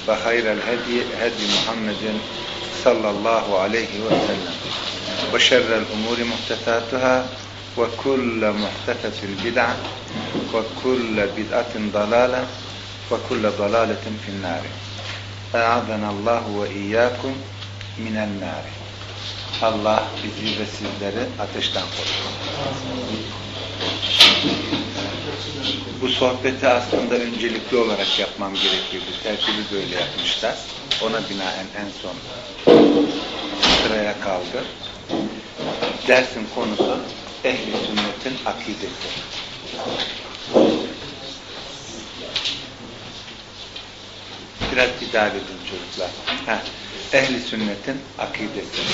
وخير الهدي هدي محمد صلى الله عليه وسلم وشر الأمور محدثاتها وكل محدثة بدعة وكل بدعة ضلالة وكل ضلالة في النار أعاذنا الله وإياكم من النار. Allah bizi ve sizleri ateşten korusun. Bu sohbeti aslında öncelikli olarak yapmam gerekiyordu. Tertibi böyle yapmışlar. Ona binaen en son sıraya kaldı. Dersin konusu Ehl-i Sünnet'in akidesi. Biraz idare edin çocuklar. Ehl-i Sünnet'in akidesi.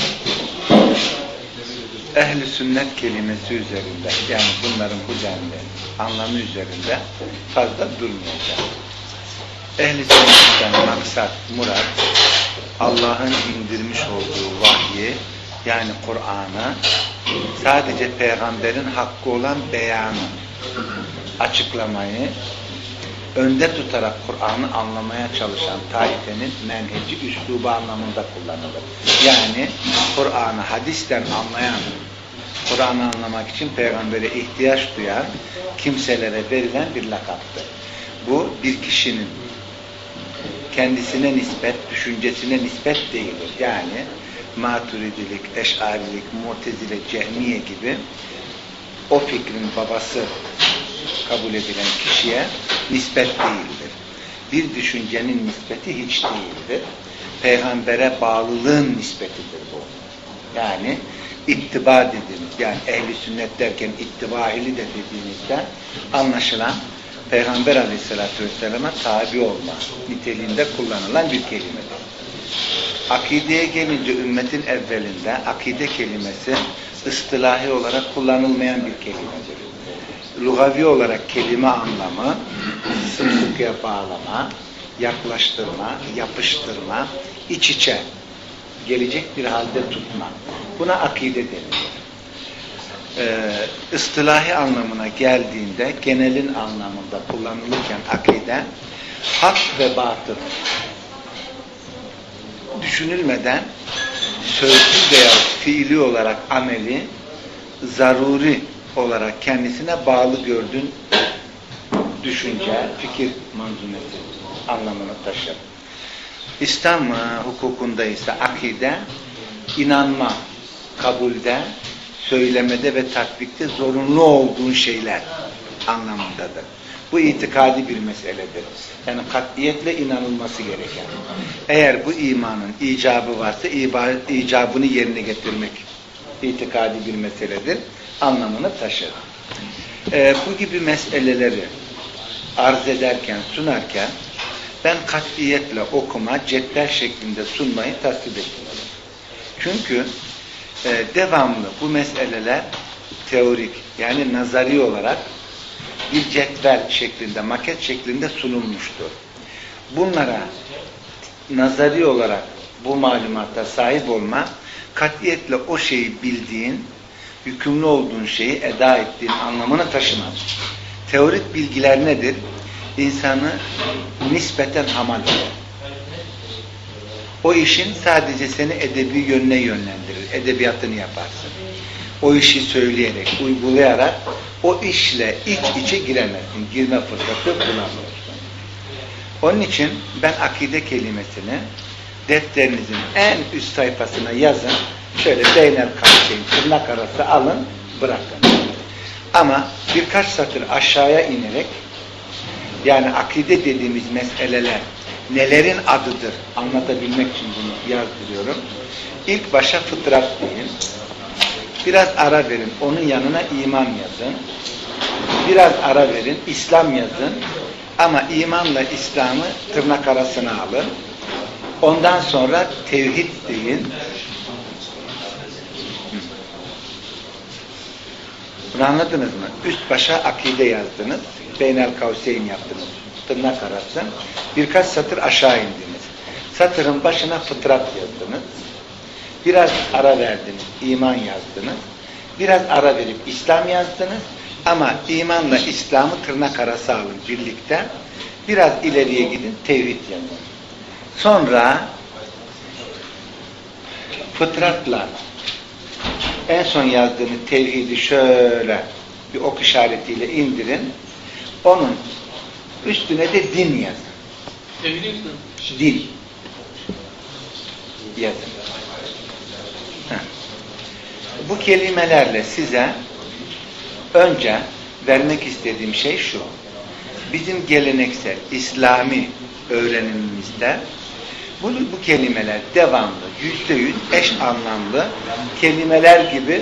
Ehl-i Sünnet kelimesi üzerinde, yani bunların hucanlı anlamı üzerinde fazla durmayacağım. Ehl-i Sünnet'ten maksat, murat, Allah'ın indirmiş olduğu vahyi, yani Kur'an'ı, sadece peygamberin hakkı olan beyanı, açıklamayı, önde tutarak Kur'an'ı anlamaya çalışan taifenin menheci, üslubu anlamında kullanılır. Yani Kur'an'ı hadisten anlayan, Kur'an'ı anlamak için peygambere ihtiyaç duyan kimselere verilen bir lakaptır. Bu bir kişinin kendisine nispet, düşüncesine nispet değildir. Yani Maturidilik, Eş'arilik, Mu'tezile, Cehmiye gibi o fikrin babası kabul edilen kişiye nispet değildir. Bir düşüncenin nispeti hiç değildir. Peygambere bağlılığın nispetidir bu. Yani ittiba dediğimiz, yani ehli sünnet derken ittiba ehli de dediğimizde anlaşılan Peygamber Aleyhisselatü Vesselam'a tabi olma niteliğinde kullanılan bir kelimedir. Akideye gelince ümmetin evvelinde akide kelimesi ıstılahi olarak kullanılmayan bir kelimedir. Lugavi olarak kelime anlamı sımsıkıya bağlama, yaklaştırma, yapıştırma, iç içe gelecek bir halde tutma. Buna akide denilir. Istilahi anlamına geldiğinde genelin anlamında kullanılırken akide hak ve batıl düşünülmeden sözlü veya fiili olarak ameli zaruri olarak kendisine bağlı gördüğün düşünce, fikir manzumesi anlamını taşır. İslam hukukunda ise akide, inanma, kabulde, söylemede ve tatbikte zorunlu olduğun şeyler anlamındadır. Bu itikadi bir meseledir. Yani katiyetle inanılması gereken. Eğer bu imanın icabı varsa icabını yerine getirmek itikadi bir meseledir. Anlamını taşır. Bu gibi meseleleri arz ederken, sunarken ben katiyetle okuma, cetvel şeklinde sunmayı tasvip etmiyorum. Çünkü devamlı bu meseleler teorik, yani nazari olarak bir cetvel şeklinde, maket şeklinde sunulmuştur. Bunlara nazari olarak bu malumata sahip olma, katiyetle o şeyi bildiğin, yükümlü olduğun şeyi eda ettiğin anlamını taşımaz. Teorik bilgiler nedir? İnsanı nispeten hamal eder. O işin sadece seni edebi yönüne yönlendirir. Edebiyatını yaparsın. O işi söyleyerek, uygulayarak o işle iç içe giremezsin. Girme fırsatı bulamıyorsun. Onun için ben akide kelimesini defterinizin en üst sayfasına yazın. Şöyle beynel kavseyn, tırnak arası alın, bırakın. Ama birkaç satır aşağıya inerek, yani akide dediğimiz meseleler nelerin adıdır anlatabilmek için bunu yazdırıyorum. İlk başa fıtrat deyin. Biraz ara verin, onun yanına iman yazın. Biraz ara verin, İslam yazın. Ama imanla İslam'ı tırnak arasına alın. Ondan sonra tevhid deyin. Bunu anladınız mı? Üst başa akide yazdınız. Beynel kavseyn yaptınız. Tırnak arası. Birkaç satır aşağı indiniz. Satırın başına fıtrat yazdınız. Biraz ara verdiniz. İman yazdınız. Biraz ara verip İslam yazdınız. Ama imanla İslam'ı tırnak arası alın birlikte. Biraz ileriye gidin. Tevhid yazın. Sonra fıtratla en son yazdığını tevhidi şöyle bir ok işaretiyle indirin. Onun üstüne de din yazın. Din yazın. Bu kelimelerle size önce vermek istediğim şey şu. Bizim geleneksel İslami öğrenimimizde bu kelimeler devamlı, %100 eş anlamlı kelimeler gibi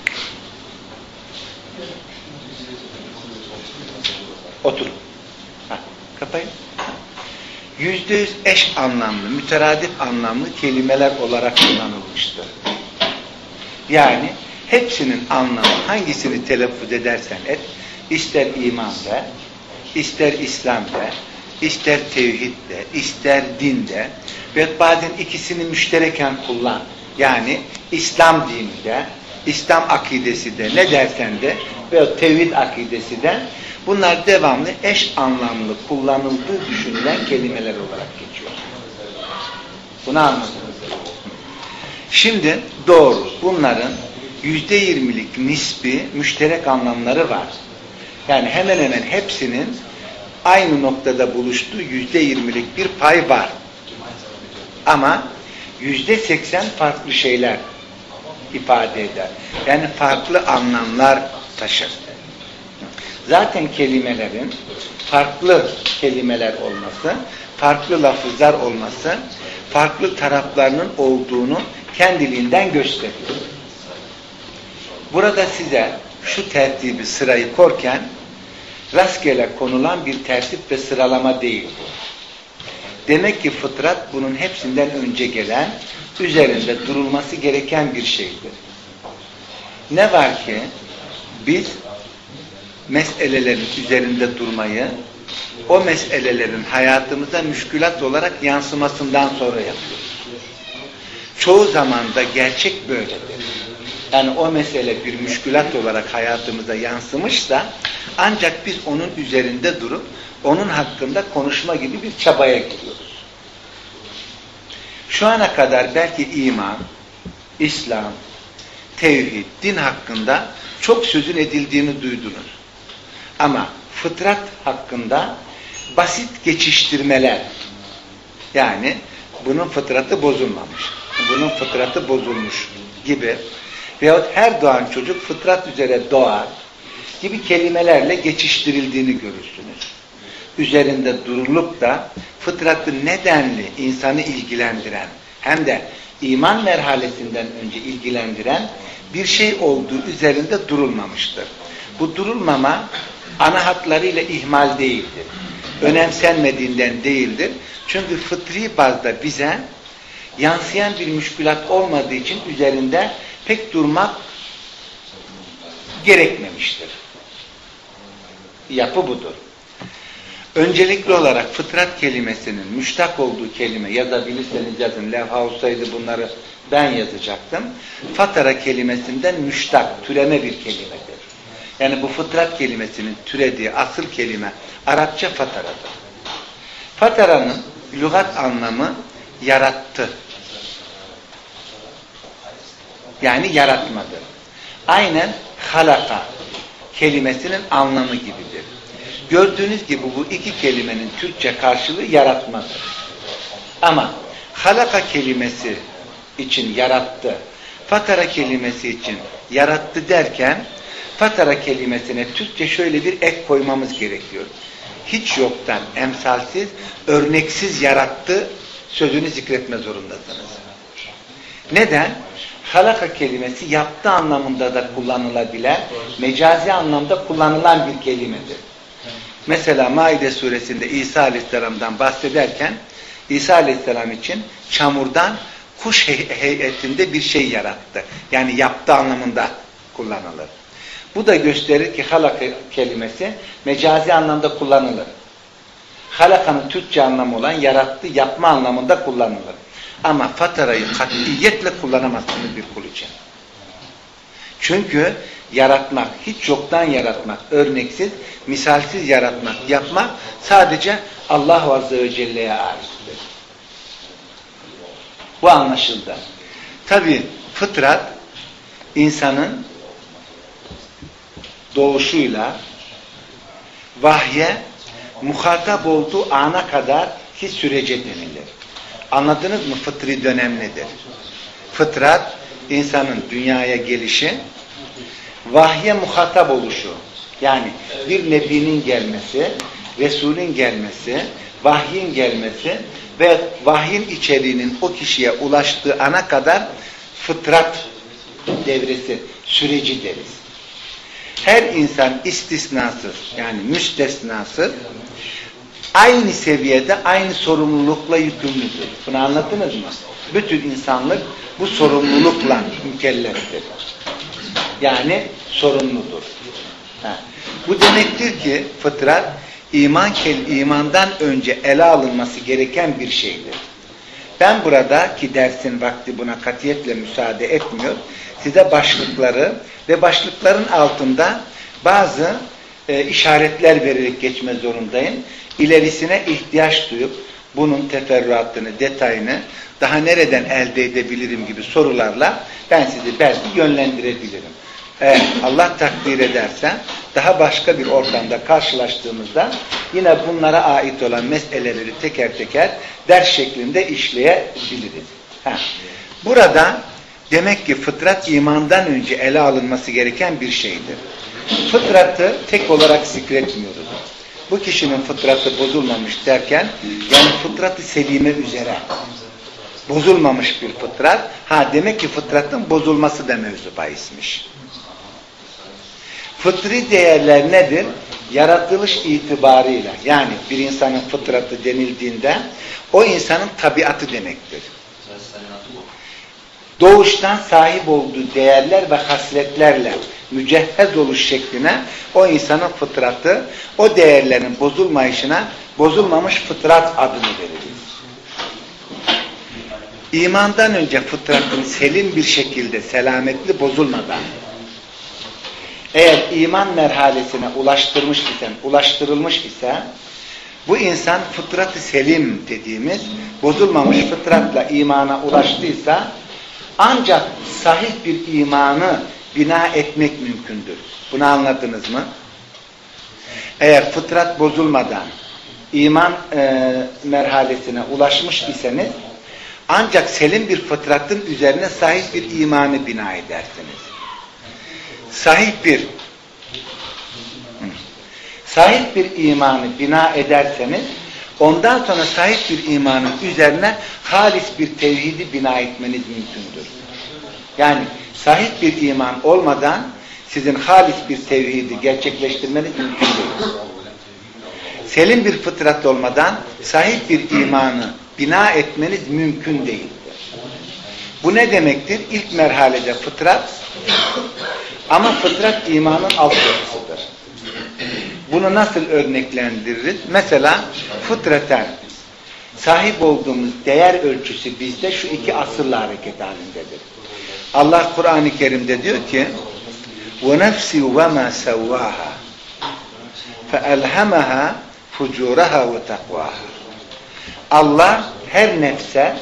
oturun. Kapayın. %100 eş anlamlı, müteradif anlamlı kelimeler olarak kullanılmıştır. Yani hepsinin anlamı hangisini telaffuz edersen et, ister iman de, ister İslam de, ister tevhid de, ister din de ve bazen ikisini müştereken kullan. Yani İslam dini de, İslam akidesi de, ne dersen de ve tevhid akidesi de, bunlar devamlı eş anlamlı kullanıldığı düşünülen kelimeler olarak geçiyor. Bunu anladınız. Şimdi doğru, bunların %20'lik nispi müşterek anlamları var. Yani hemen hemen hepsinin aynı noktada buluştuğu %20'lik bir pay var. Ama %80 farklı şeyler ifade eder. Yani farklı anlamlar taşır. Zaten kelimelerin farklı kelimeler olması, farklı lafızlar olması, farklı taraflarının olduğunu kendiliğinden gösteriyor. Burada size şu tertibi, sırayı korken rastgele konulan bir tertip ve sıralama değil bu. Demek ki fıtrat bunun hepsinden önce gelen, üzerinde durulması gereken bir şeydir. Ne var ki biz meselelerin üzerinde durmayı, o meselelerin hayatımıza müşkülat olarak yansımasından sonra yapıyoruz. Çoğu zaman da gerçek böyledir. Yani o mesele bir müşkülat olarak hayatımıza yansımışsa ancak biz onun üzerinde durup onun hakkında konuşma gibi bir çabaya giriyoruz. Şu ana kadar belki iman, İslam, tevhid, din hakkında çok sözün edildiğini duydunuz. Ama fıtrat hakkında basit geçiştirmeler, yani bunun fıtratı bozulmamış, bunun fıtratı bozulmuş gibi veyahut her doğan çocuk fıtrat üzere doğar gibi kelimelerle geçiştirildiğini görürsünüz. Üzerinde durulup da fıtratı nedenli insanı ilgilendiren hem de iman merhalesinden önce ilgilendiren bir şey olduğu üzerinde durulmamıştır. Bu durulmama ana hatlarıyla ihmal değildir. Önemsenmediğinden değildir. Çünkü fıtri bazda bize yansıyan bir müşkülat olmadığı için üzerinde pek durmak gerekmemiştir. Yapı budur. Öncelikli olarak fıtrat kelimesinin müştak olduğu kelime, yazabilirseniz yazın, levha olsaydı bunları ben yazacaktım. Fatara kelimesinden müştak, türeme bir kelimedir. Yani bu fıtrat kelimesinin türediği asıl kelime Arapça fataradır. Fataranın lügat anlamı yarattı. Yani yaratmadır. Aynen halaka kelimesinin anlamı gibidir. Gördüğünüz gibi bu iki kelimenin Türkçe karşılığı yaratmadır. Ama halaka kelimesi için yarattı, fatara kelimesi için yarattı derken fatara kelimesine Türkçe şöyle bir ek koymamız gerekiyor. Hiç yoktan, emsalsiz, örneksiz yarattı sözünü zikretme zorundasınız. Neden? Halaka kelimesi yaptığı anlamında da kullanılabilen, mecazi anlamda kullanılan bir kelimedir. Mesela Maide suresinde İsa Aleyhisselam'dan bahsederken İsa Aleyhisselam için çamurdan kuş heyetinde bir şey yarattı. Yani yaptığı anlamında kullanılır. Bu da gösterir ki halaka kelimesi mecazi anlamda kullanılır. Halakanın Türkçe anlamı olan yarattı, yapma anlamında kullanılır. Ama fatarayı katiyetle kullanamazsınız bir kul için. Çünkü yaratmak, hiç yoktan yaratmak, örneksiz, misalsiz yaratmak, yapmak sadece Allah Azze ve Celle'ye aittir. Bu anlaşıldı. Tabi fıtrat insanın doğuşuyla vahye muhatap olduğu ana kadar ki sürece denilir. Anladınız mı? Fıtri dönem nedir? Fıtrat insanın dünyaya gelişi, vahye muhatap oluşu. Yani bir nebinin gelmesi, Resulün gelmesi, vahyin gelmesi ve vahyin içeriğinin o kişiye ulaştığı ana kadar fıtrat devresi, süreci deriz. Her insan istisnasız, yani müstesnasız, aynı seviyede, aynı sorumlulukla yükümlüdür. Bunu anladınız mı? Bütün insanlık bu sorumlulukla mükelleftir. Yani sorumludur. Bu demektir ki fıtrat, imandan önce ele alınması gereken bir şeydir. Ben burada ki dersin vakti buna katiyetle müsaade etmiyor, size başlıkları ve başlıkların altında bazı işaretler vererek geçme zorundayım. İlerisine ihtiyaç duyup bunun teferruatını, detayını daha nereden elde edebilirim gibi sorularla ben sizi belki yönlendirebilirim. Allah takdir ederse daha başka bir ortamda karşılaştığımızda yine bunlara ait olan meseleleri teker teker ders şeklinde işleyebiliriz. Burada demek ki fıtrat imandan önce ele alınması gereken bir şeydir. Fıtratı tek olarak zikretmiyoruz. Bu kişinin fıtratı bozulmamış derken yani fıtratı selime üzere bozulmamış bir fıtrat. Demek ki fıtratın bozulması da mevzu bahismiş. Fıtri değerler nedir? Yaratılış itibarıyla yani bir insanın fıtratı denildiğinde o insanın tabiatı demektir. Doğuştan sahip olduğu değerler ve hasletlerle mücehhez oluş şekline o insanın fıtratı, o değerlerin bozulmayışına bozulmamış fıtrat adını veririz. İmandan önce fıtratın selim bir şekilde selametli bozulmadan eğer iman merhalesine ulaştırılmış ise bu insan fıtrat-ı selim dediğimiz bozulmamış fıtratla imana ulaştıysa ancak sahih bir imanı bina etmek mümkündür. Bunu anladınız mı? Eğer fıtrat bozulmadan iman merhalesine ulaşmış iseniz ancak selim bir fıtratın üzerine sahih bir imanı bina edersiniz. Sahih bir imanı bina ederseniz ondan sonra sahih bir imanın üzerine halis bir tevhidi bina etmeniz mümkündür. Yani sahih bir iman olmadan sizin halis bir tevhidi gerçekleştirmeniz mümkün değil. Selim bir fıtrat olmadan sahih bir imanı bina etmeniz mümkün değildir. Bu ne demektir? İlk merhalede fıtrat ama fıtrat imanın alt yapısıdır. Bunu nasıl örneklendiririz? Mesela fıtraten sahip olduğumuz değer ölçüsü bizde şu iki asırla hareket halindedir. Allah Kur'an-ı Kerim'de diyor ki وَنَفْسِ وَمَا سَوَّاهَا فَأَلْهَمَهَا فُجُورَهَا وَتَقْوَاهَا Allah her nefse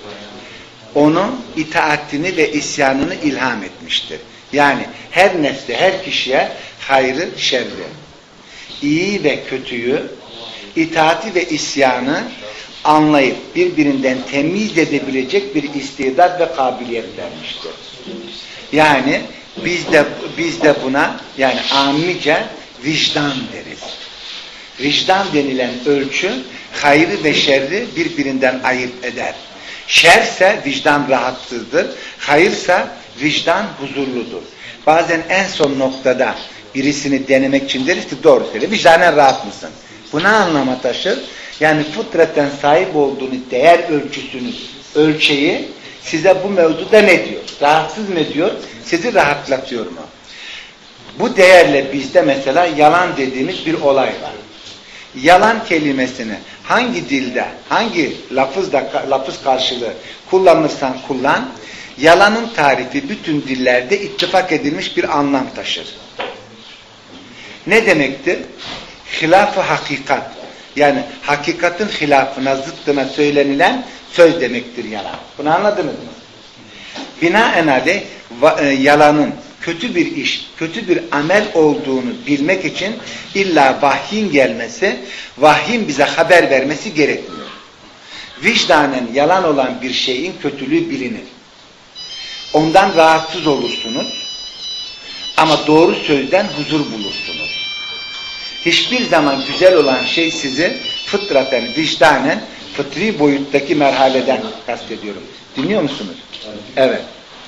onun itaatini ve isyanını ilham etmiştir. Yani her nefse, her kişiye hayrı, şerri, iyi ve kötüyü, itaati ve isyanı anlayıp birbirinden temiz edebilecek bir istidat ve kabiliyet vermiştir. Yani biz de buna yani amice vicdan deriz. Vicdan denilen ölçü hayrı ve şerri birbirinden ayırt eder. Şerse vicdan rahatsızdır, hayırsa vicdan huzurludur. Bazen en son noktada birisini denemek için deriz ki doğru söyle, vicdanen rahat mısın? Buna anlama taşır. Yani fıtraten sahip olduğunuz değer ölçüsünü, ölçeği size bu mevzuda ne diyor? Rahatsız mı ediyor? Sizi rahatlatıyor mu? Bu değerle bizde mesela yalan dediğimiz bir olay var. Yalan kelimesini hangi dilde, hangi lafız karşılığı kullanırsan kullan, yalanın tarifi bütün dillerde ittifak edilmiş bir anlam taşır. Ne demektir? Hilaf-ı hakikat, Yani hakikatin hilafına, zıttına söylenilen söz demektir yalan. Bunu anladınız mı? Binaenaleyh yalanın kötü bir iş, kötü bir amel olduğunu bilmek için illa vahyin gelmesi, vahyin bize haber vermesi gerekmiyor. Vicdanen yalan olan bir şeyin kötülüğü bilinir. Ondan rahatsız olursunuz ama doğru sözden huzur bulursunuz. Hiçbir zaman güzel olan şey sizi fıtraten, vicdanen, fıtri boyuttaki merhaleden kastediyorum. Dinliyor musunuz? Evet.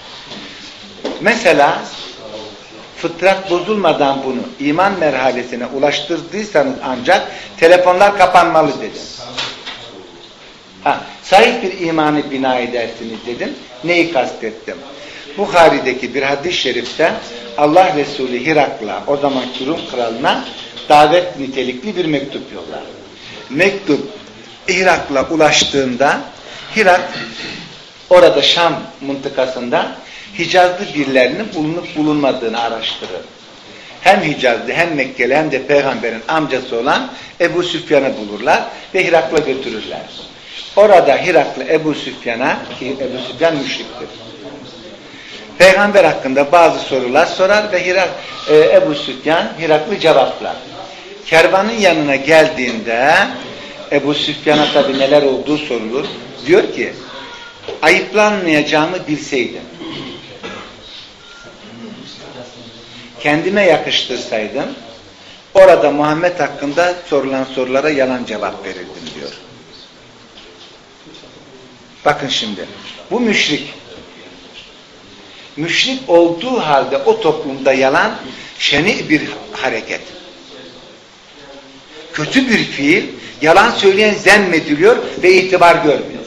Mesela fıtrat bozulmadan bunu iman merhalesine ulaştırdıysanız ancak telefonlar kapanmalı dedim. Sahih bir imanı bina edersiniz dedim. Neyi kastettim? Buhari'deki bir hadis-i şerifte Allah Resulü Hirak'la, o zaman Rum kralına davet nitelikli bir mektup yollar. Mektup Hirak'la ulaştığında Hirak orada Şam mıntıkasında Hicazlı birilerinin bulunup bulunmadığını araştırır. Hem Hicazlı hem Mekkeli hem de peygamberin amcası olan Ebu Süfyan'ı bulurlar ve Hirak'la götürürler. Orada Hirak'la Ebu Süfyan'a, ki Ebu Süfyan müşriktir, peygamber hakkında bazı sorular sorar ve Ebu Süfyan Hirak'lı cevaplar. Kervanın yanına geldiğinde Ebu Süfyan'a tabi neler olduğu sorulur. Diyor ki, ayıplanmayacağımı bilseydim, kendime yakıştırsaydım, orada Muhammed hakkında sorulan sorulara yalan cevap verirdim diyor. Bakın şimdi, bu müşrik. Müşrik olduğu halde o toplumda yalan şeni bir hareket. Kötü bir fiil, yalan söyleyen zemmediliyor ve itibar görmüyor.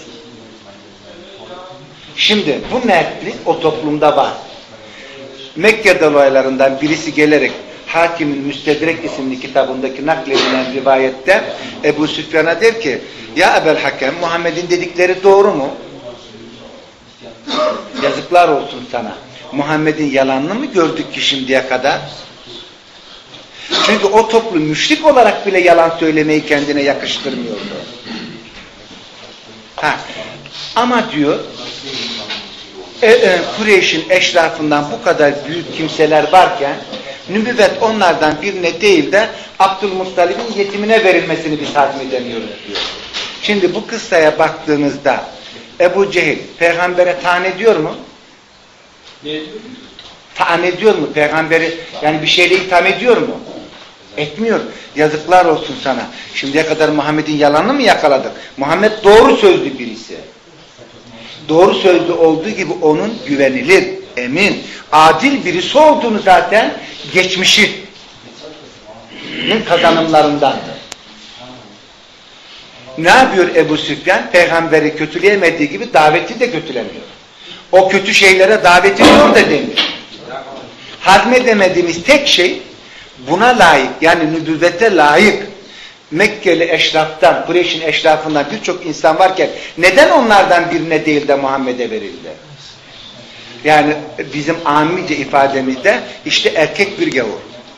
Şimdi bu mertlik o toplumda var. Mekke olaylarından birisi gelerek Hakim'in Müstedrek isimli kitabındaki nakledilen rivayette Ebu Süfyan'a der ki, ya Ebel Hakem, Muhammed'in dedikleri doğru mu? Yazıklar olsun sana. Muhammed'in yalanını mı gördük ki şimdiye kadar? Çünkü o toplum müşrik olarak bile yalan söylemeyi kendine yakıştırmıyordu. Ama diyor, Kureyş'in eşrafından bu kadar büyük kimseler varken nübüvvet onlardan birine değil de Abdülmuttalib'in yetimine verilmesini biz hazmedemiyoruz diyor. Şimdi bu kıssaya baktığınızda Ebu Cehil peygambere taan ediyor mu? Taan ediyor mu peygamberi? Yani bir şeyle itham ediyor mu? Etmiyor. Yazıklar olsun sana. Şimdiye kadar Muhammed'in yalanını mı yakaladık? Muhammed doğru sözlü birisi. Doğru sözlü olduğu gibi onun güvenilir, emin, adil birisi olduğunu zaten geçmişinin kazanımlarındandır. Ne yapıyor Ebu Süfyan? Peygamberi kötüleyemediği gibi daveti de kötülemiyor. O kötü şeylere davet ediyor da demiyor. Hazmedemediğimiz tek şey buna layık, yani nübüvvete layık Mekkeli eşraftan, Kureyş'in eşrafından birçok insan varken neden onlardan birine değil de Muhammed'e verildi? Yani bizim amice ifademizde işte erkek bir gavur.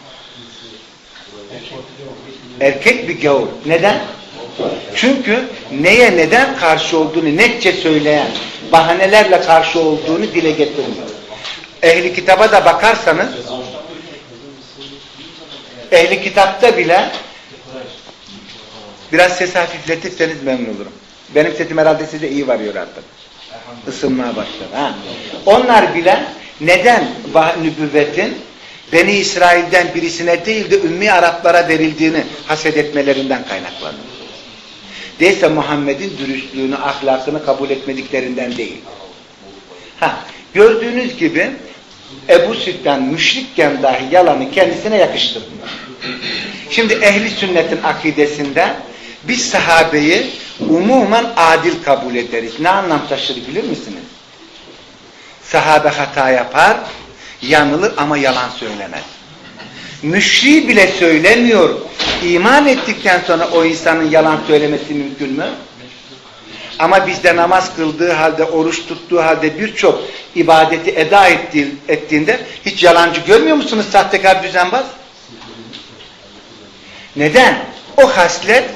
Erkek bir gavur. Neden? Çünkü neye neden karşı olduğunu netçe söyleyen, bahanelerle karşı olduğunu dile getirmiyor. Ehli kitaba da bakarsanız, ehli kitapta bile biraz ses hafifletirseniz memnun olurum. Benim sesim herhalde size iyi varıyor artık. Isınmaya başladı. Onlar bile neden nübüvvetin Beni İsrail'den birisine değil de Ümmi Araplara verildiğini haset etmelerinden kaynaklanıyor. Değilse Muhammed'in dürüstlüğünü, ahlakını kabul etmediklerinden değil. Gördüğünüz gibi Ebu Süfyan müşrikken dahi yalanı kendisine yakıştırmıyor. Şimdi ehli sünnetin akidesinde biz sahabeyi umumen adil kabul ederiz. Ne anlam taşır bilir misiniz? Sahabe hata yapar, yanılır ama yalan söylemez. Müşriği bile söylemiyor. İman ettikten sonra o insanın yalan söylemesi mümkün mü? Ama bizde namaz kıldığı halde, oruç tuttuğu halde birçok ibadeti eda ettiğinde hiç yalancı görmüyor musunuz sahtekar düzenbaz? Neden? O haslet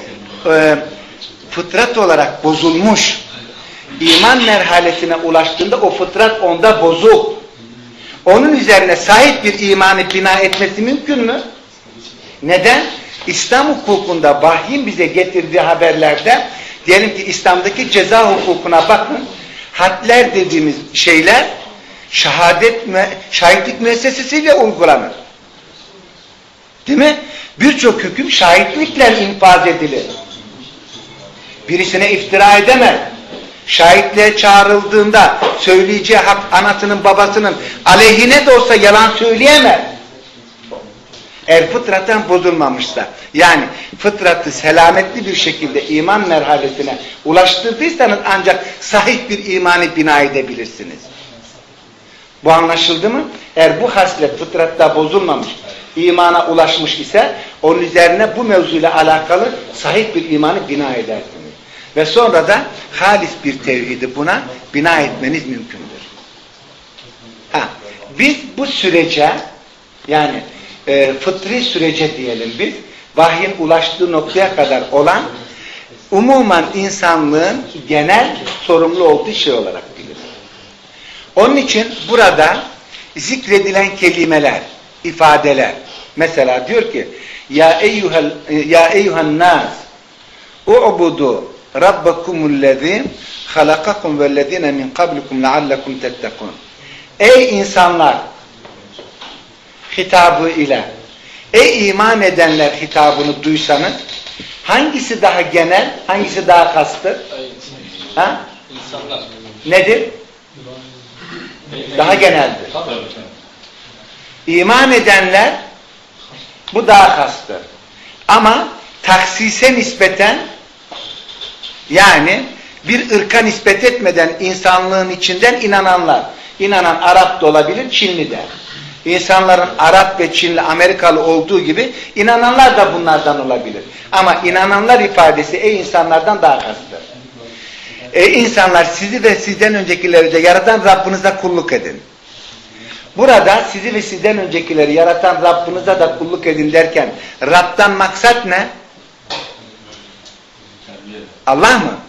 fıtrat olarak bozulmuş, iman merhalesine ulaştığında o fıtrat onda bozuk. Onun üzerine sahip bir imanı bina etmesi mümkün mü? Neden? İslam hukukunda vahyin bize getirdiği haberlerde, diyelim ki İslam'daki ceza hukukuna bakın, hadler dediğimiz şeyler şahitlik müessesesiyle uygulanır. Değil mi? Birçok hüküm şahitlikle infaz edilir. Birisine iftira edemez. Şahitliğe çağrıldığında söyleyeceği hak anasının babasının aleyhine de olsa yalan söyleyemez. Eğer fıtrattan bozulmamışsa, yani fıtratı selametli bir şekilde iman merhalesine ulaştırdıysanız ancak sahih bir imanı bina edebilirsiniz. Bu anlaşıldı mı? Eğer bu haslet fıtratta bozulmamış, imana ulaşmış ise onun üzerine bu mevzuyla alakalı sahih bir imanı bina edersiniz. Ve sonra da halis bir tevhidi buna bina etmeniz mümkündür. Biz bu sürece, yani fıtri sürece diyelim biz, vahyin ulaştığı noktaya kadar olan umuman insanlığın genel sorumlu olduğu şey olarak bilir. Onun için burada zikredilen kelimeler, ifadeler, mesela diyor ki ya eyyuhan nas u'budu rabbakumullezî halakakum vellezîne min kablikum leallekum tettekûn. Ey insanlar hitabı ile, ey iman edenler hitabını duysanız, hangisi daha genel, hangisi daha kastır? Ha? İnsanlar. Nedir? Daha geneldir. İman edenler, bu daha kastır. Ama taksise nispeten, yani bir ırka nispet etmeden insanlığın içinden inananlar, inanan Arap da olabilir, Çinli de. İnsanların Arap ve Çinli, Amerikalı olduğu gibi inananlar da bunlardan olabilir. Ama inananlar ifadesi ey insanlardan daha kastır. Ey insanlar, sizi ve sizden öncekileri de yaratan Rabbinize kulluk edin. Burada sizi ve sizden öncekileri yaratan Rabbinize de kulluk edin derken Rab'dan maksat ne? Allah mı?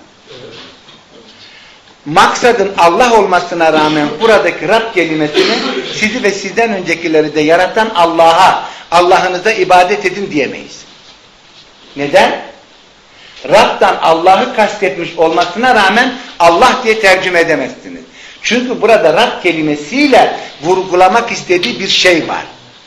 Maksadın Allah olmasına rağmen buradaki Rab kelimesini sizi ve sizden öncekileri de yaratan Allah'a, Allah'ınıza ibadet edin diyemeyiz. Neden? Rab'dan Allah'ı kastetmiş olmasına rağmen Allah diye tercüme edemezsiniz. Çünkü burada Rab kelimesiyle vurgulamak istediği bir şey var.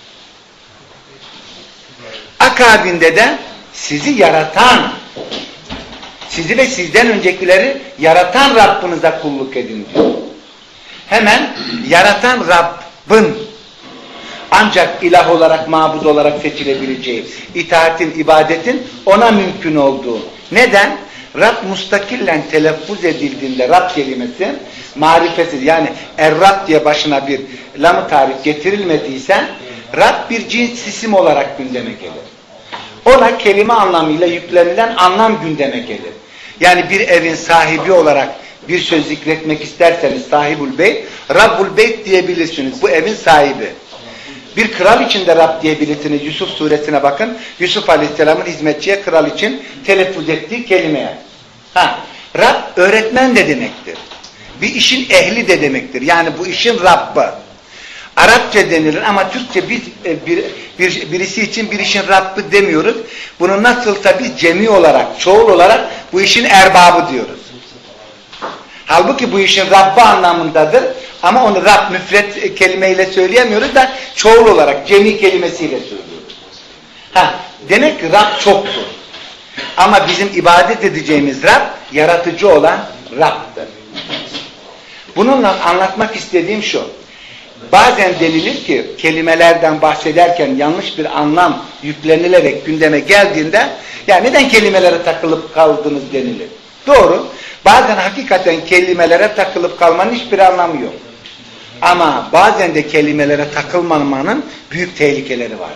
Akabinde de sizi yaratan, sizi ve sizden öncekileri yaratan Rabbinize kulluk edin diyor. Hemen yaratan Rabbin ancak ilah olarak, mabud olarak seçilebileceği, itaatin, ibadetin ona mümkün olduğu. Neden? Rab mustakillen telaffuz edildiğinde Rab kelimesi marifesiz, yani Er-Rab diye başına bir lam-ı tarif getirilmediyse Rab bir cins isim olarak gündeme gelir. Ona kelime anlamıyla yüklenilen anlam gündeme gelir. Yani bir evin sahibi olarak bir söz zikretmek isterseniz sahibul beyt, Rabbul beyt diyebilirsiniz. Bu evin sahibi. Bir kral için de Rab diyebilirsiniz. Yusuf suresine bakın. Yusuf Aleyhisselam'ın hizmetçiye kral için telaffuz ettiği kelimeye. Rab öğretmen de demektir. Bir işin ehli de demektir. Yani bu işin Rabbı. Arapça denilir ama Türkçe biz birisi için bir işin Rabbı demiyoruz. Bunu nasılsa biz cemi olarak, çoğul olarak bu işin erbabı diyoruz. Halbuki bu işin Rabbı anlamındadır. Ama onu Rab müfret kelimeyle söyleyemiyoruz da çoğul olarak cemi kelimesiyle söylüyoruz. Demek ki Rab çoktur. Ama bizim ibadet edeceğimiz Rab yaratıcı olan Rab'dır. Bununla anlatmak istediğim şu. Bazen denilir ki kelimelerden bahsederken yanlış bir anlam yüklenilerek gündeme geldiğinde ya neden kelimelere takılıp kaldınız denilir. Doğru. Bazen hakikaten kelimelere takılıp kalmanın hiçbir anlamı yok. Ama bazen de kelimelere takılmamanın büyük tehlikeleri vardır.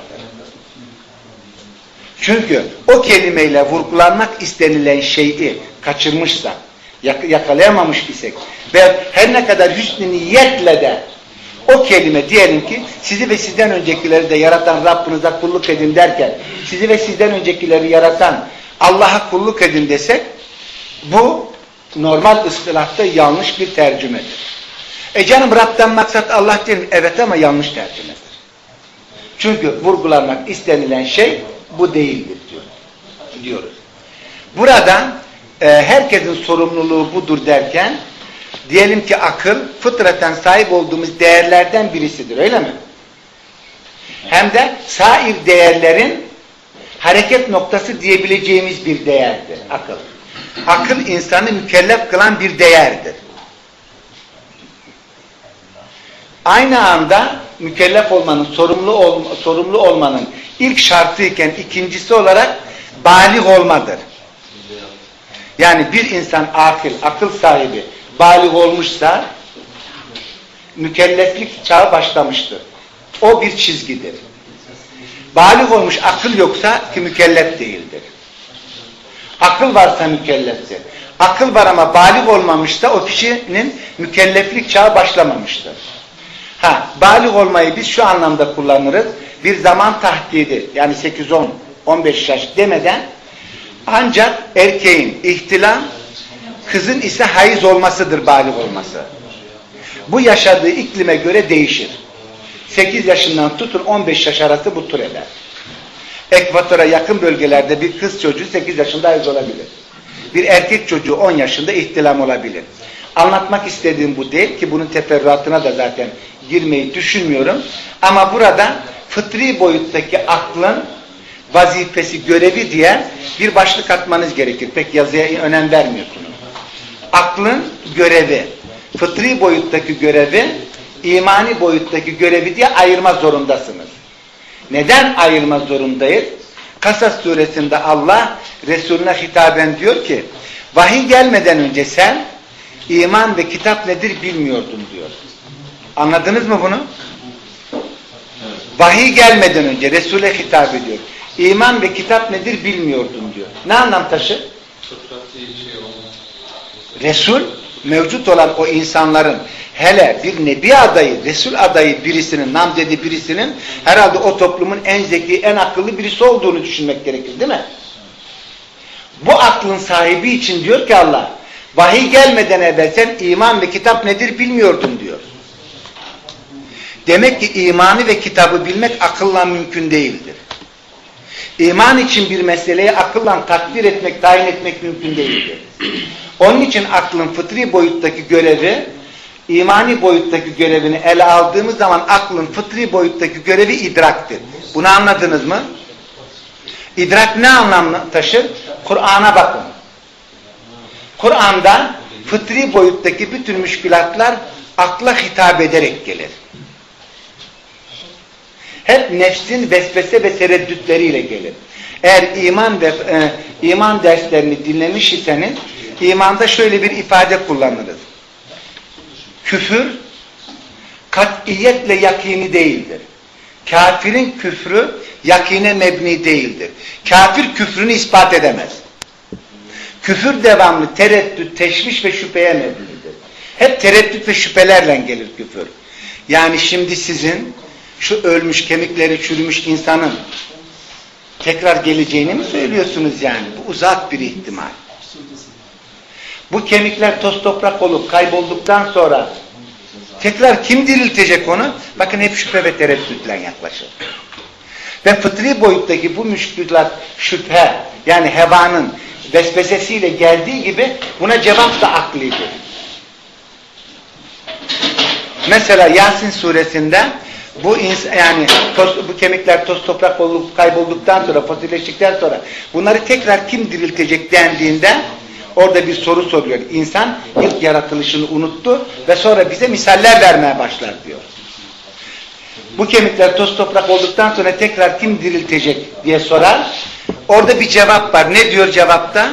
Çünkü o kelimeyle vurgulanmak istenilen şeyi kaçırmışsak, yakalayamamış isek ve her ne kadar hüsnü niyetle de o kelime diyelim ki sizi ve sizden öncekileri de yaratan Rabbinize kulluk edin derken sizi ve sizden öncekileri yaratan Allah'a kulluk edin desek, bu normal ıstılahta yanlış bir tercümedir. Canım Rab'den maksat Allah değil mi? Evet, ama yanlış tercümedir. Çünkü vurgulanmak istenilen şey bu değildir diyoruz. Burada herkesin sorumluluğu budur derken, diyelim ki akıl fıtraten sahip olduğumuz değerlerden birisidir, öyle mi? Hem de sair değerlerin hareket noktası diyebileceğimiz bir değerdir akıl. Akıl insanı mükellef kılan bir değerdir. Aynı anda mükellef olmanın, sorumlu olmanın ilk şartı iken ikincisi olarak bâlig olmadır. Yani bir insan akıl sahibi, bâlig olmuşsa mükelleflik çağı başlamıştır. O bir çizgidir. Bâlig olmuş akıl yoksa ki mükellef değildir. Akıl varsa mükelleftir. Akıl var ama bâlig olmamışsa o kişinin mükelleflik çağı başlamamıştır. Bâlig olmayı biz şu anlamda kullanırız. Bir zaman tahdidi, yani 8-10-15 yaş demeden, ancak erkeğin ihtilam, kızın ise hayız olmasıdır bâlig olması. Bu yaşadığı iklime göre değişir. 8 yaşından tutun 15 yaş arası bu tür eder. Ekvatora yakın bölgelerde bir kız çocuğu 8 yaşında hayız olabilir. Bir erkek çocuğu 10 yaşında ihtilam olabilir. Anlatmak istediğim bu değil ki, bunun teferruatına da zaten girmeyi düşünmüyorum. Ama burada fıtri boyuttaki aklın vazifesi, görevi diye bir başlık atmanız gerekir. Pek yazıya önem vermiyorsunuz. Aklın görevi, fıtri boyuttaki görevi, imani boyuttaki görevi diye ayırma zorundasınız. Neden ayırma zorundayız? Kasas suresinde Allah Resulüne hitaben diyor ki, vahiy gelmeden önce sen iman ve kitap nedir bilmiyordun diyor. Anladınız mı bunu? Vahiy gelmeden önce Resul'e hitap ediyor. İman ve kitap nedir bilmiyordun diyor. Ne anlam taşır? Resul, mevcut olan o insanların, hele bir nebi adayı, Resul adayı birisinin, namzedi birisinin herhalde o toplumun en zeki, en akıllı birisi olduğunu düşünmek gerekir, değil mi? Bu aklın sahibi için diyor ki Allah, vahiy gelmeden evvel sen iman ve kitap nedir bilmiyordun diyor. Demek ki imanı ve kitabı bilmek akılla mümkün değildir. İman için bir meseleyi akılla takdir etmek, tayin etmek mümkün değildir. Onun için aklın fıtri boyuttaki görevi, imani boyuttaki görevini ele aldığımız zaman aklın fıtri boyuttaki görevi idraktır. Bunu anladınız mı? İdrak ne anlam taşır? Kur'an'a bakın. Kur'an'da fıtri boyuttaki bütün müşkülatlar akla hitap ederek gelir. Hep nefsin vesvese ve tereddütleriyle gelir. Eğer iman derslerini dinlemiş iseniz, imanda şöyle bir ifade kullanırız. Küfür katiyetle yakini değildir. Kafirin küfrü yakine mebni değildir. Kafir küfrünü ispat edemez. Küfür devamlı tereddüt, teşviş ve şüpheye mebnidir. Hep tereddüt ve şüphelerle gelir küfür. Yani şimdi sizin şu ölmüş, kemikleri çürümüş insanın tekrar geleceğini mi söylüyorsunuz yani? Bu uzak bir ihtimal. Bu kemikler toz toprak olup kaybolduktan sonra tekrar kim diriltecek onu? Bakın hep şüphe ve tereddütle yaklaşır. Ve fıtri boyuttaki bu müşkülat, şüphe, yani hevanın vesvesesiyle geldiği gibi buna cevap da aklidir. Mesela Yasin suresinde bu kemikler toz toprak olup kaybolduktan sonra, fosilleştikten sonra bunları tekrar kim diriltecek dendiğinde orada bir soru soruyor. İnsan ilk yaratılışını unuttu ve sonra bize misaller vermeye başlar diyor. Bu kemikler toz toprak olduktan sonra tekrar kim diriltecek diye sorar. Orada bir cevap var. Ne diyor cevapta?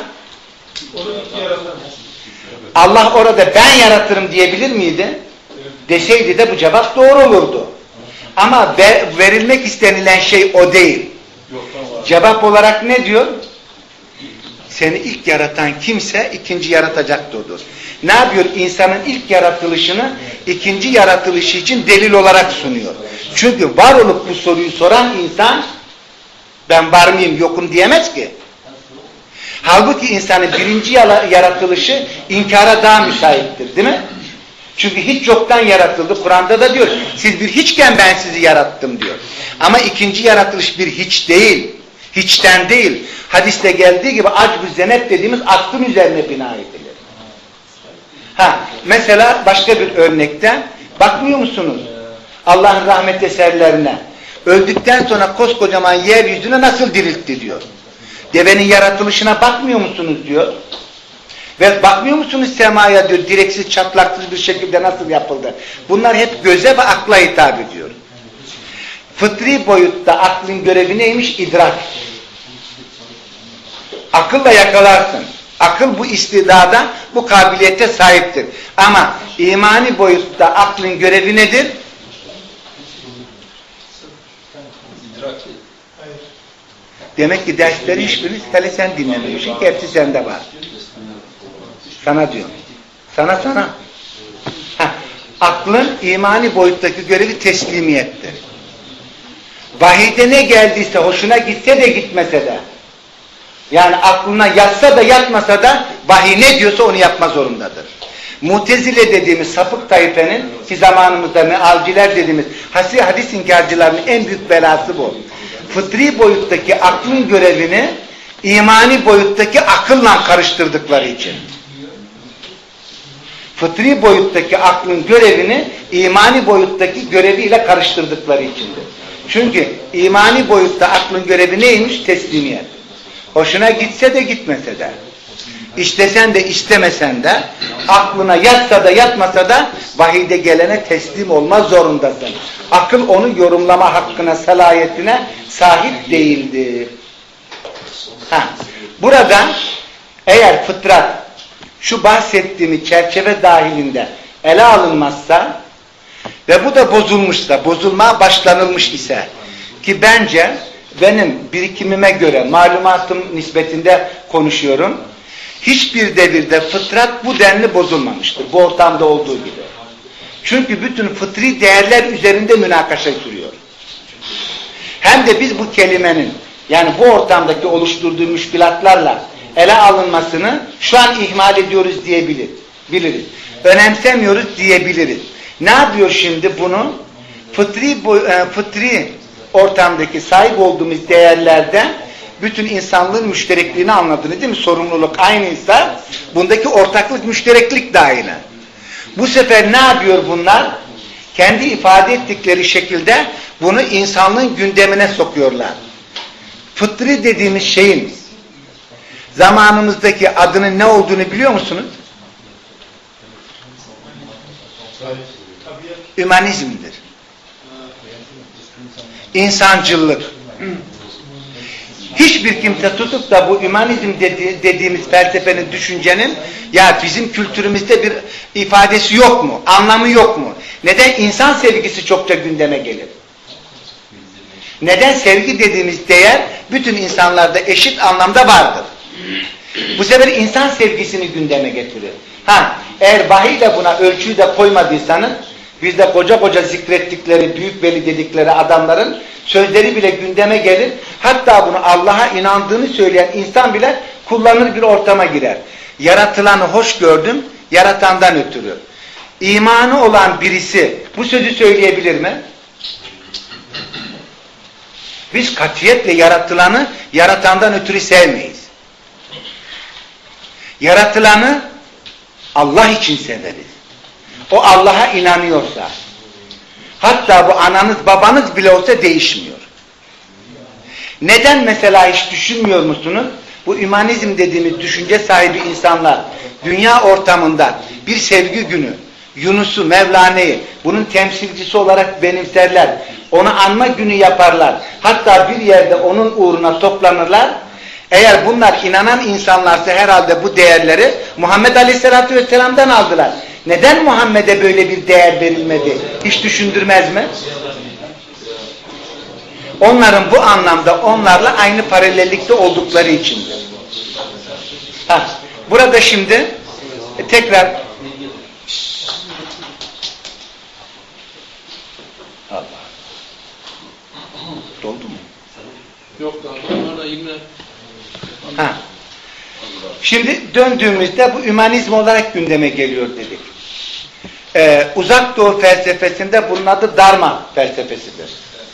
Allah orada ben yaratırım diyebilir miydi? Deseydi de bu cevap doğru olurdu. Ama verilmek istenilen şey o değil. Cevap olarak ne diyor? Seni ilk yaratan kimse ikinci yaratacaktır. Ne yapıyor? İnsanın ilk yaratılışını ikinci yaratılışı için delil olarak sunuyor. Çünkü var olup bu soruyu soran insan ben var mıyım yokum diyemez ki. Halbuki insanın birinci yaratılışı inkara daha müsaittir, değil mi? Çünkü hiç yoktan yaratıldı. Kur'an'da da diyor, siz bir hiçken ben sizi yarattım diyor. Ama ikinci yaratılış bir hiç değil. Hiçten değil. Hadiste geldiği gibi acb-ı zenet dediğimiz aklın üzerine bina edilir. Mesela başka bir örnekten bakmıyor musunuz? Allah'ın rahmet eserlerine. Öldükten sonra koskocaman yeryüzüne nasıl diriltti diyor. Devenin yaratılışına bakmıyor musunuz diyor. Ve bakmıyor musunuz semaya diyor, direksiz çatlaksız bir şekilde nasıl yapıldı. Bunlar hep göze ve akla hitap ediyor. Fıtri boyutta aklın görevi neymiş? İdrak. Akılla yakalarsın. Akıl bu istidada, bu kabiliyete sahiptir. Ama imani boyutta aklın görevi nedir? Demek ki dersleri hiçbirini hele sen dinlemiyorsun ki hepsi sende var. Sana diyorum. Sana. Aklın imani boyuttaki görevi teslimiyettir. Vahide ne geldiyse, hoşuna gitse de gitmese de, yani aklına yatsa da yatmasa da vahiy ne diyorsa onu yapma zorundadır. Mutezile dediğimiz sapık tayfenin, ki zamanımızda mealciler dediğimiz hadis inkarcılarının en büyük belası bu. Fıtri boyuttaki aklın görevini imani boyuttaki akılla karıştırdıkları için. Fıtri boyuttaki aklın görevini imani boyuttaki göreviyle karıştırdıkları içindir. Çünkü imani boyutta aklın görevi neymiş? Teslimiyet. Hoşuna gitse de gitmese de, istesen de istemesen de, aklına yatsa da yatmasa da vahide gelene teslim olma zorundasın. Akıl onu yorumlama hakkına, salayetine sahip değildir. Burada eğer fıtrat şu bahsettiğimiz çerçeve dahilinde ele alınmazsa ve bu da bozulmuşsa, bozulmaya başlanılmış ise, ki bence benim birikimime göre, malumatım nispetinde konuşuyorum, hiçbir devirde fıtrat bu denli bozulmamıştır. Bu ortamda olduğu gibi. Çünkü bütün fıtri değerler üzerinde münakaşa sürüyor. Hem de biz bu kelimenin, yani bu ortamdaki oluşturduğu müşkilatlarla ele alınmasını şu an ihmal ediyoruz diyebiliriz. Önemsemiyoruz diyebiliriz. Ne yapıyor şimdi bunu? Fıtri ortamdaki sahip olduğumuz değerlerde bütün insanlığın müşterekliğini anladınız değil mi? Sorumluluk aynıysa bundaki ortaklık, müştereklik de aynı. Bu sefer ne yapıyor bunlar? Kendi ifade ettikleri şekilde bunu insanlığın gündemine sokuyorlar. Fıtri dediğimiz şeyin zamanımızdaki adının ne olduğunu biliyor musunuz? Hümanizmdir. İnsancıllık. Hiçbir kimse tutup da bu hümanizm dediğimiz felsefenin, düşüncenin ya bizim kültürümüzde bir ifadesi yok mu? Anlamı yok mu? Neden insan sevgisi çokça gündeme gelir? Neden sevgi dediğimiz değer bütün insanlarda eşit anlamda vardır? Bu sefer insan sevgisini gündeme getirir. Eğer vahiyle buna ölçüyü de koymadıysanız, bizde koca zikrettikleri, büyük veli dedikleri adamların sözleri bile gündeme gelir. Hatta bunu Allah'a inandığını söyleyen insan bile kullanır bir ortama girer. Yaratılanı hoş gördüm, yaratandan ötürü. İmanı olan birisi bu sözü söyleyebilir mi? Biz katiyetle yaratılanı yaratandan ötürü sevmeyiz. Yaratılanı Allah için severiz. O Allah'a inanıyorsa, hatta bu ananız babanız bile olsa değişmiyor. Neden mesela hiç düşünmüyor musunuz? Bu hümanizm dediğimiz düşünce sahibi insanlar dünya ortamında bir sevgi günü, Yunus'u, Mevlana'yı bunun temsilcisi olarak benimserler. Onu anma günü yaparlar. Hatta bir yerde onun uğruna toplanırlar. Eğer bunlar inanan insanlarsa herhalde bu değerleri Muhammed Aleyhisselatü Vesselam'dan aldılar. Neden Muhammed'e böyle bir değer verilmedi? Hiç düşündürmez mi? Onların bu anlamda onlarla aynı paralellikte oldukları içindir. Burada şimdi tekrar Allah. Doldu mu? Yok daha onlar da 20. Şimdi döndüğümüzde bu hümanizm olarak gündeme geliyor dedik. Uzak Doğu felsefesinde bunun adı Dharma felsefesidir.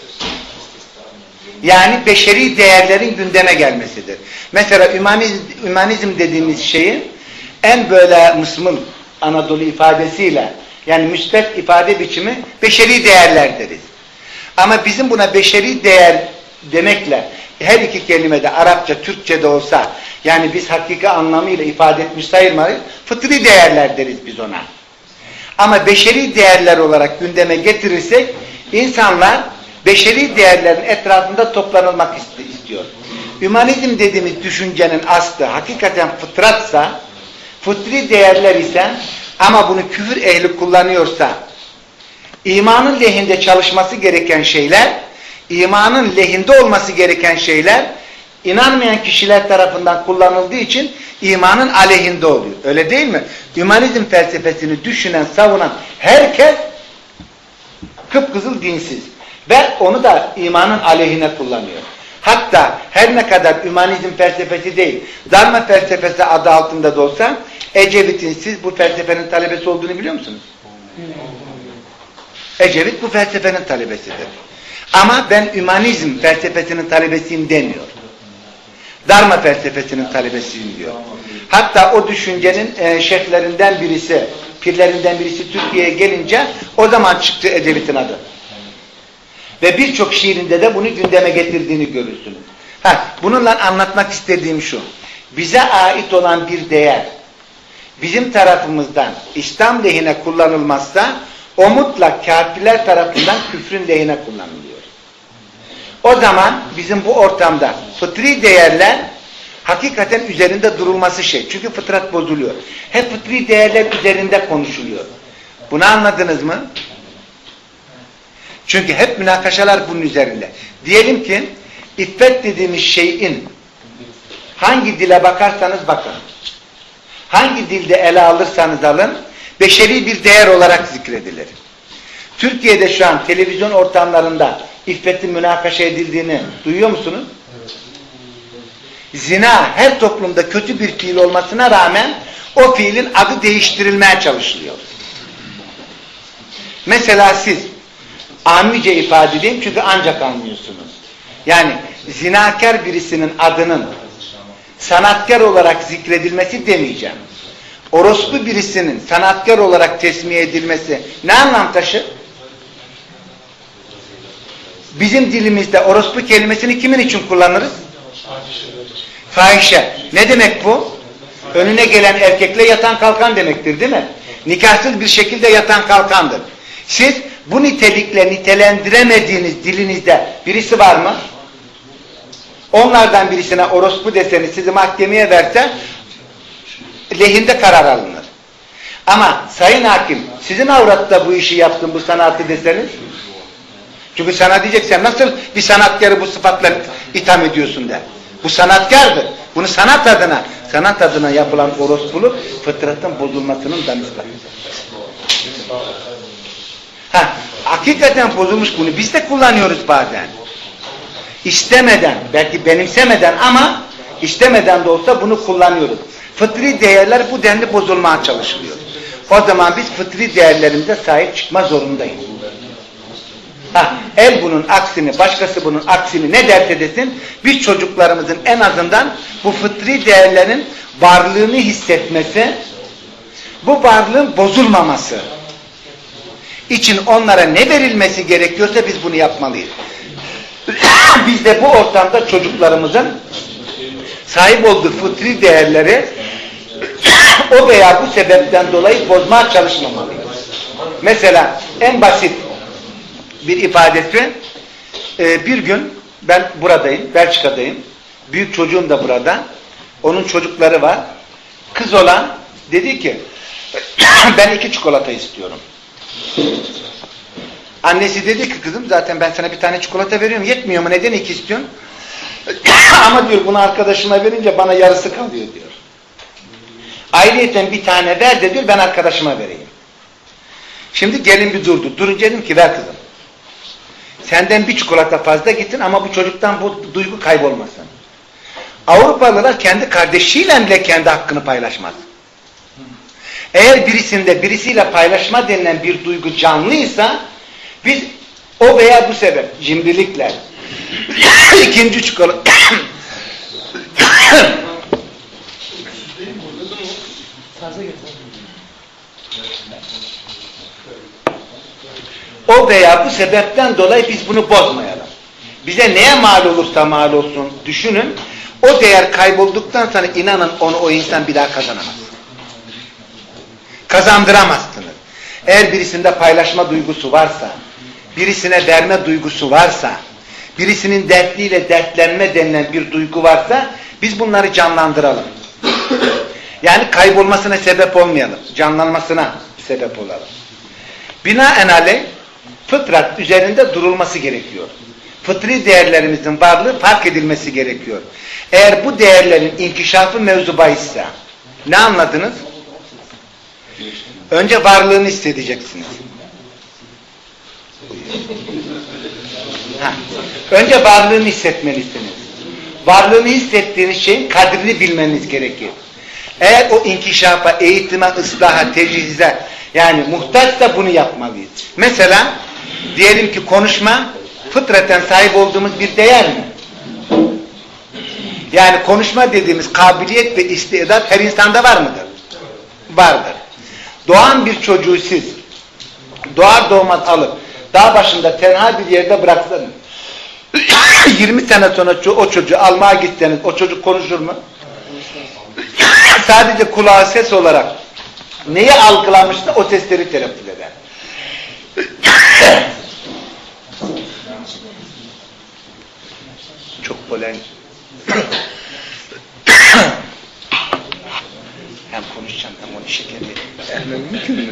Yani beşeri değerlerin gündeme gelmesidir. Mesela hümanizm dediğimiz şeyin en böyle mısmın Anadolu ifadesiyle, yani müsbet ifade biçimi beşeri değerler deriz. Ama bizim buna beşeri değer demekle her iki kelimede Arapça, Türkçe de olsa, yani biz hakiki anlamıyla ifade etmiş sayılmayız, fıtri değerler deriz biz ona. Ama beşeri değerler olarak gündeme getirirsek, insanlar beşeri değerlerin etrafında toplanılmak istiyor. Hümanizm dediğimiz düşüncenin aslı hakikaten fıtratsa, fıtri değerler ise ama bunu küfür ehli kullanıyorsa, imanın lehinde çalışması gereken şeyler, imanın lehinde olması gereken şeyler, inanmayan kişiler tarafından kullanıldığı için imanın aleyhinde oluyor. Öyle değil mi? Hümanizm felsefesini düşünen, savunan herkes kıpkızıl dinsiz. Ve onu da imanın aleyhine kullanıyor. Hatta her ne kadar hümanizm felsefesi değil, Dharma felsefesi adı altında da olsa, Ecevit'in siz bu felsefenin talebesi olduğunu biliyor musunuz? Ecevit bu felsefenin talebesidir. Ama ben hümanizm felsefesinin talebesiyim demiyor. Dharma felsefesinin talebesiyim diyor. Hatta o düşüncenin şeflerinden birisi, pirlerinden birisi Türkiye'ye gelince o zaman çıktı Ecevit'in adı. Ve birçok şiirinde de bunu gündeme getirdiğini görürsünüz. Bununla anlatmak istediğim şu. Bize ait olan bir değer bizim tarafımızdan İslam lehine kullanılmazsa o mutlak kafirler tarafından küfrün lehine kullanılıyor. O zaman bizim bu ortamda fıtri değerler hakikaten üzerinde durulması şey. Çünkü fıtrat bozuluyor. Hep fıtri değerler üzerinde konuşuluyor. Bunu anladınız mı? Çünkü hep münakaşalar bunun üzerinde. Diyelim ki iffet dediğimiz şeyin hangi dile bakarsanız bakın, hangi dilde ele alırsanız alın, beşeri bir değer olarak zikredilir. Türkiye'de şu an televizyon ortamlarında iffetin münakaşa edildiğini duyuyor musunuz? Zina her toplumda kötü bir fiil olmasına rağmen o fiilin adı değiştirilmeye çalışılıyor. Mesela siz amice ifade edeyim çünkü ancak anlıyorsunuz. Yani zinakar birisinin adının sanatkar olarak zikredilmesi demeyeceğim. Orospu birisinin sanatkar olarak tesmiye edilmesi ne anlam taşır? Bizim dilimizde orospu kelimesini kimin için kullanırız? Fahişe. Ne demek bu? Önüne gelen erkekle yatan kalkan demektir değil mi? Nikahsız bir şekilde yatan kalkandır. Siz bu nitelikle nitelendiremediğiniz dilinizde birisi var mı? Onlardan birisine orospu deseniz sizi mahkemeye verse lehinde karar alınır. Ama sayın hakim sizin avratta bu işi yaptın bu sanatı deseniz, çünkü sana diyeceksen nasıl bir sanatkarı bu sıfatla itham ediyorsun der. Bu sanatkardır. Bunu sanat adına yapılan orospuluk fıtratın bozulmasının danışmasıdır. Hakikaten bozulmuş, bunu biz de kullanıyoruz bazen. İstemeden, belki benimsemeden ama istemeden de olsa bunu kullanıyoruz. Fıtri değerler bu denli bozulmaya çalışılıyor. O zaman biz fıtri değerlerimize sahip çıkma zorundayız. El bunun aksini, başkası bunun aksini ne derse desin, biz çocuklarımızın en azından bu fıtri değerlerin varlığını hissetmesi, bu varlığın bozulmaması için onlara ne verilmesi gerekiyorsa biz bunu yapmalıyız. Biz de bu ortamda çocuklarımızın sahip olduğu fıtri değerleri o veya bu sebepten dolayı bozmaya çalışmamalıyız. Mesela en basit bir ifadesi, bir gün ben buradayım, Belçika'dayım. Büyük çocuğum da burada. Onun çocukları var. Kız olan dedi ki ben 2 çikolata istiyorum. Annesi dedi ki kızım zaten ben sana bir tane çikolata veriyorum. Yetmiyor mu? Neden 2 istiyorsun? Ama diyor bunu arkadaşıma verince bana yarısı kalıyor diyor. Ayrıyeten bir tane ver de diyor ben arkadaşıma vereyim. Şimdi gelin bir durdu. Durunca dedim ki ver kızım. Senden bir çikolata fazla gitsin ama bu çocuktan bu duygu kaybolmasın. Avrupalılar kendi kardeşiyle bile kendi hakkını paylaşmaz. Eğer birisinde birisiyle paylaşma denilen bir duygu canlıysa biz o veya bu sebep cimrilikler ikinci çikolata o veya bu sebepten dolayı biz bunu bozmayalım. Bize neye mal olursa mal olsun düşünün. O değer kaybolduktan sonra inanın onu o insan bir daha kazanamaz. Kazandıramazsınız. Eğer birisinde paylaşma duygusu varsa, birisine verme duygusu varsa, birisinin dertliyle dertlenme denilen bir duygu varsa biz bunları canlandıralım. Yani kaybolmasına sebep olmayalım. Canlanmasına sebep olalım. Binaenaleyh fıtrat üzerinde durulması gerekiyor. Fıtri değerlerimizin varlığı fark edilmesi gerekiyor. Eğer bu değerlerin inkişafı mevzu bahisse ne anladınız? Önce varlığını hissedeceksiniz. Önce varlığını hissetmelisiniz. Varlığını hissettiğiniz şeyin kadrini bilmeniz gerekir. Eğer o inkişafa, eğitime, ıslaha, tecihize yani muhtaçsa bunu yapmalıyız. Mesela diyelim ki konuşma fıtraten sahip olduğumuz bir değer mi? Yani konuşma dediğimiz kabiliyet ve istidat her insanda var mıdır? Vardır. Doğan bir çocuğu siz doğar doğmaz alıp dağ başında tenha bir yerde bıraksanız 20 sene sonra o çocuğu almaya gitseniz o çocuk konuşur mu? Sadece kulağı ses olarak neyi algılamışsa o sesleri telaffuz eder. Çok polen hem konuşacağım hem onu şekeri vermem mümkün mü?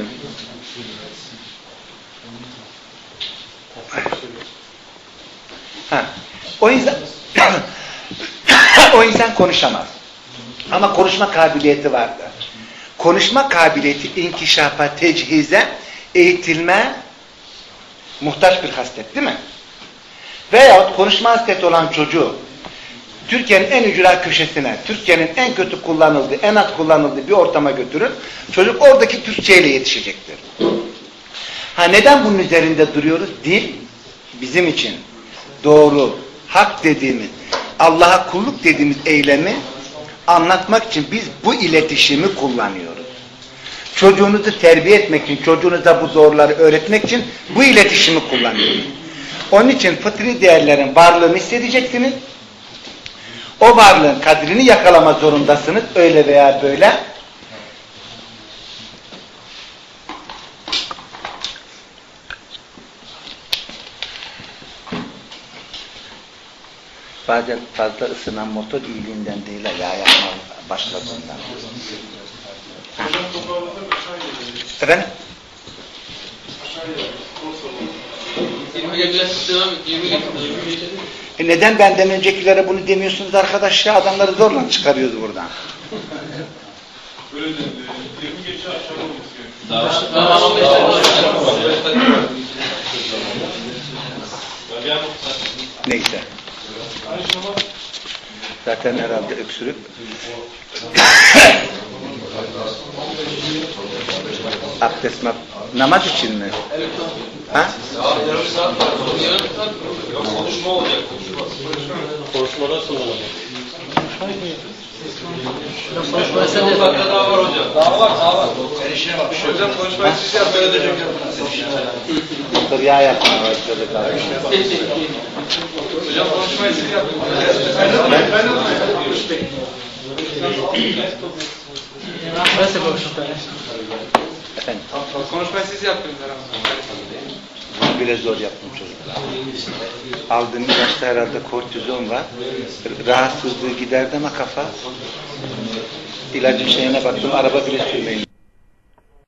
O insan konuşamaz. Ama konuşma kabiliyeti vardır. Konuşma kabiliyeti inkişafa, tecihize, eğitilme muhtaç bir haslet değil mi? Veyahut konuşma hasleti olan çocuğu Türkiye'nin en ücra köşesine, Türkiye'nin en kötü kullanıldığı, en az kullanıldığı bir ortama götürün. Çocuk oradaki Türkçeyle yetişecektir. Neden bunun üzerinde duruyoruz? Dil bizim için doğru, hak dediğimiz, Allah'a kulluk dediğimiz eylemi anlatmak için biz bu iletişimi kullanıyoruz. Çocuğunuzu terbiye etmek için, çocuğunuza bu doğruları öğretmek için bu iletişimi kullanıyoruz. Onun için fıtri değerlerin varlığını hissedeceksiniz. O varlığın kadrini yakalama zorundasınız. Öyle veya böyle. Bazen fazla ısınan motor iyiliğinden değil, yağ yakma başladığından. Efendim? Neden benden öncekilere bunu demiyorsunuz arkadaş ya? Adamları zorla çıkarıyoruz buradan. Öyle de 20 geçe aşağı olması Neyse. Zaten herhalde öksürük. Abdest namaz için mi? Ha? konuşma olacak. Konuşma nasıl olacak? Daha var hocam. Daha var. Sen işine bak. Hocam konuşmayı siz yap, böyle de Dur ya yapmaya başladık abi. Hocam konuşmayı siz yapın. Nasıl konuşmayı? Efendim? Konuşmayı siz yaptınız herhalde. Bile zor yaptım çocuklar. Aldığım ilaçta herhalde kortizon var. Rahatsızlığı giderdi ama kafa. İlacın şeyine baktım, araba bile sürmeyin.